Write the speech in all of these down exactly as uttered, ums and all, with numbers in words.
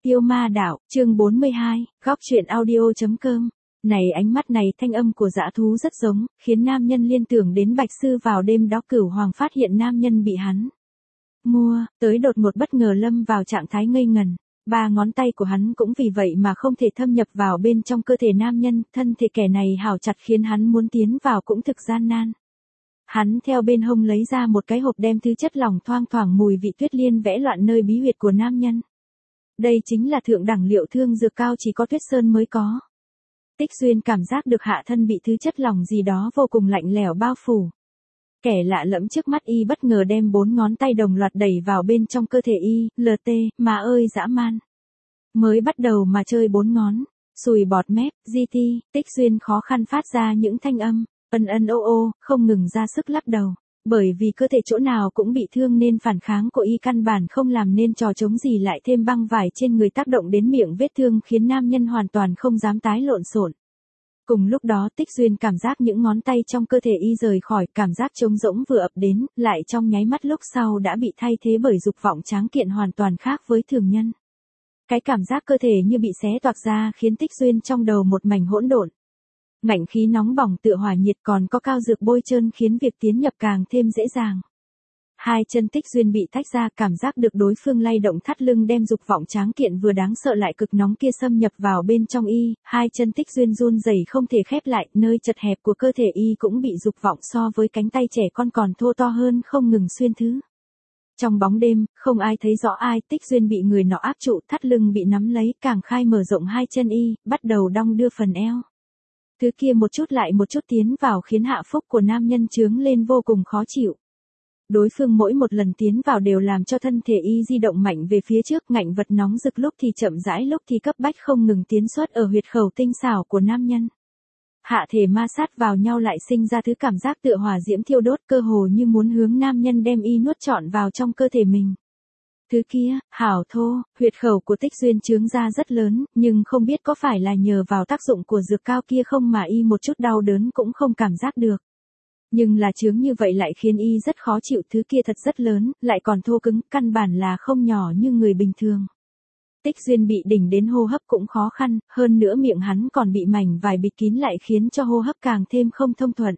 Tiêu ma đạo, chương bốn mươi hai, góc truyện audio.com. Này ánh mắt này thanh âm của dã thú rất giống, khiến nam nhân liên tưởng đến Bạch Sư vào đêm đó Cửu Hoàng phát hiện nam nhân bị hắn mua, tới đột ngột bất ngờ lâm vào trạng thái ngây ngần. Ba ngón tay của hắn cũng vì vậy mà không thể thâm nhập vào bên trong cơ thể nam nhân, thân thể kẻ này hào chặt khiến hắn muốn tiến vào cũng thực gian nan. Hắn theo bên hông lấy ra một cái hộp đem thứ chất lỏng thoang thoảng mùi vị tuyết liên vẽ loạn nơi bí huyệt của nam nhân. Đây chính là thượng đẳng liệu thương dược cao chỉ có Tuyết Sơn mới có. Tích Xuyên cảm giác được hạ thân bị thứ chất lỏng gì đó vô cùng lạnh lẽo bao phủ. Kẻ lạ lẫm trước mắt y bất ngờ đem bốn ngón tay đồng loạt đẩy vào bên trong cơ thể y, lt, mà ơi dã man. Mới bắt đầu mà chơi bốn ngón, sùi bọt mép, gi ti, Tích Xuyên khó khăn phát ra những thanh âm, ân ân ô ô, không ngừng ra sức lắc đầu. Bởi vì cơ thể chỗ nào cũng bị thương nên phản kháng của y căn bản không làm nên trò chống gì, lại thêm băng vải trên người tác động đến miệng vết thương khiến nam nhân hoàn toàn không dám tái lộn xộn. Cùng lúc đó Tích Xuyên cảm giác những ngón tay trong cơ thể y rời khỏi, cảm giác trống rỗng vừa ập đến, lại trong nháy mắt lúc sau đã bị thay thế bởi dục vọng tráng kiện hoàn toàn khác với thường nhân. Cái cảm giác cơ thể như bị xé toạc ra khiến Tích Xuyên trong đầu một mảnh hỗn độn. Ngạnh khí nóng bỏng tựa hỏa nhiệt, còn có cao dược bôi trơn khiến việc tiến nhập càng thêm dễ dàng. Hai chân Tích Xuyên bị tách ra, cảm giác được đối phương lay động thắt lưng đem dục vọng tráng kiện vừa đáng sợ lại cực nóng kia xâm nhập vào bên trong y, hai chân Tích Xuyên run rẩy không thể khép lại, nơi chật hẹp của cơ thể y cũng bị dục vọng so với cánh tay trẻ con còn thô to hơn không ngừng xuyên thứ. Trong bóng đêm, không ai thấy rõ ai, Tích Xuyên bị người nọ áp trụ, thắt lưng bị nắm lấy, càng khai mở rộng hai chân y, bắt đầu đong đưa phần eo. Thứ kia một chút lại một chút tiến vào khiến hạ phúc của nam nhân chướng lên vô cùng khó chịu. Đối phương mỗi một lần tiến vào đều làm cho thân thể y di động mạnh về phía trước, ngạnh vật nóng rực lúc thì chậm rãi lúc thì cấp bách không ngừng tiến xuất ở huyệt khẩu tinh xảo của nam nhân. Hạ thể ma sát vào nhau lại sinh ra thứ cảm giác tựa hỏa diễm thiêu đốt, cơ hồ như muốn hướng nam nhân đem y nuốt trọn vào trong cơ thể mình. Thứ kia, hảo thô, huyệt khẩu của Tích Xuyên trướng ra rất lớn, nhưng không biết có phải là nhờ vào tác dụng của dược cao kia không mà y một chút đau đớn cũng không cảm giác được. Nhưng là trướng như vậy lại khiến y rất khó chịu, thứ kia thật rất lớn, lại còn thô cứng, căn bản là không nhỏ như người bình thường. Tích Xuyên bị đỉnh đến hô hấp cũng khó khăn, hơn nữa miệng hắn còn bị mảnh vải bịt kín lại khiến cho hô hấp càng thêm không thông thuận.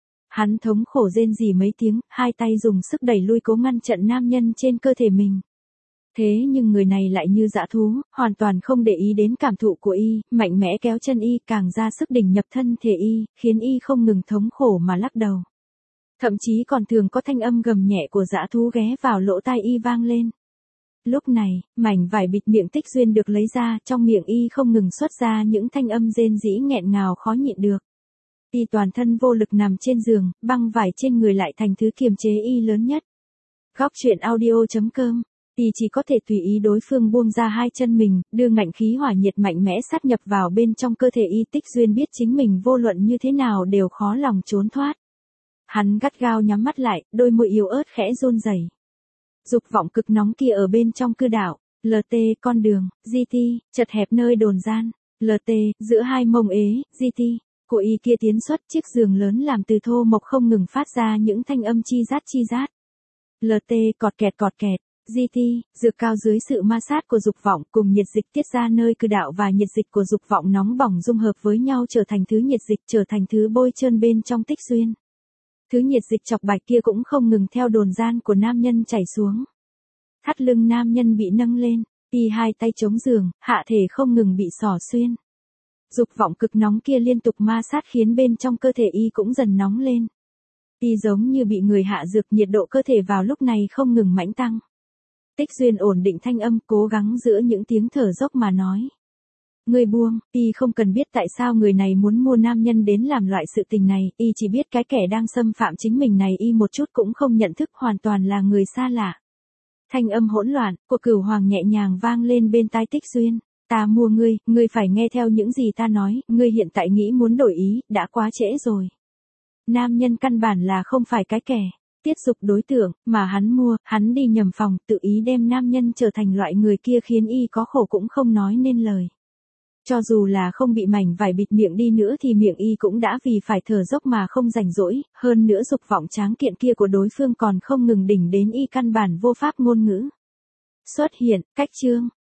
Hắn thống khổ rên rỉ mấy tiếng, hai tay dùng sức đẩy lui cố ngăn trận nam nhân trên cơ thể mình. Thế nhưng người này lại như dã thú, hoàn toàn không để ý đến cảm thụ của y, mạnh mẽ kéo chân y càng ra sức đỉnh nhập thân thể y, khiến y không ngừng thống khổ mà lắc đầu. Thậm chí còn thường có thanh âm gầm nhẹ của dã thú ghé vào lỗ tai y vang lên. Lúc này, mảnh vải bịt miệng Tích Xuyên được lấy ra, trong miệng y không ngừng xuất ra những thanh âm rên rỉ nghẹn ngào khó nhịn được. Y toàn thân vô lực nằm trên giường, băng vải trên người lại thành thứ kiềm chế y lớn nhất. Góc truyện audio.com. Y chỉ có thể tùy ý đối phương buông ra hai chân mình, đưa ngạnh khí hỏa nhiệt mạnh mẽ sát nhập vào bên trong cơ thể y. Tích Xuyên biết chính mình vô luận như thế nào đều khó lòng trốn thoát. Hắn gắt gao nhắm mắt lại, đôi môi yếu ớt khẽ run rẩy. Dục vọng cực nóng kia ở bên trong cư đạo, lt, con đường, gi ti, chật hẹp nơi đồn gian, lt, giữa hai mông ế, gi ti, của y kia tiến xuất, chiếc giường lớn làm từ thô mộc không ngừng phát ra những thanh âm chi rát chi rát. lt, cọt kẹt cọt kẹt. gi ti, dược cao dưới sự ma sát của dục vọng cùng nhiệt dịch tiết ra nơi cư đạo và nhiệt dịch của dục vọng nóng bỏng dung hợp với nhau trở thành thứ nhiệt dịch, trở thành thứ bôi trơn bên trong Tích Xuyên. Thứ nhiệt dịch chọc bạch kia cũng không ngừng theo đồn gian của nam nhân chảy xuống. Thắt lưng nam nhân bị nâng lên, y hai tay chống giường, hạ thể không ngừng bị xỏ xuyên. Dục vọng cực nóng kia liên tục ma sát khiến bên trong cơ thể y cũng dần nóng lên. Y giống như bị người hạ dược, nhiệt độ cơ thể vào lúc này không ngừng mãnh tăng. Tích Xuyên ổn định thanh âm, cố gắng giữa những tiếng thở dốc mà nói. Người buông, y không cần biết tại sao người này muốn mua nam nhân đến làm loại sự tình này, y chỉ biết cái kẻ đang xâm phạm chính mình này y một chút cũng không nhận thức, hoàn toàn là người xa lạ. Thanh âm hỗn loạn của Cửu Hoàng nhẹ nhàng vang lên bên tai Tích Xuyên. Ta mua ngươi, ngươi phải nghe theo những gì ta nói, ngươi hiện tại nghĩ muốn đổi ý, đã quá trễ rồi. Nam nhân căn bản là không phải cái kẻ tiết dục đối tượng, mà hắn mua, hắn đi nhầm phòng, tự ý đem nam nhân trở thành loại người kia khiến y có khổ cũng không nói nên lời. Cho dù là không bị mảnh vải bịt miệng đi nữa thì miệng y cũng đã vì phải thở dốc mà không rảnh rỗi, hơn nữa dục vọng tráng kiện kia của đối phương còn không ngừng đỉnh đến y căn bản vô pháp ngôn ngữ. Xuất hiện, cách chương,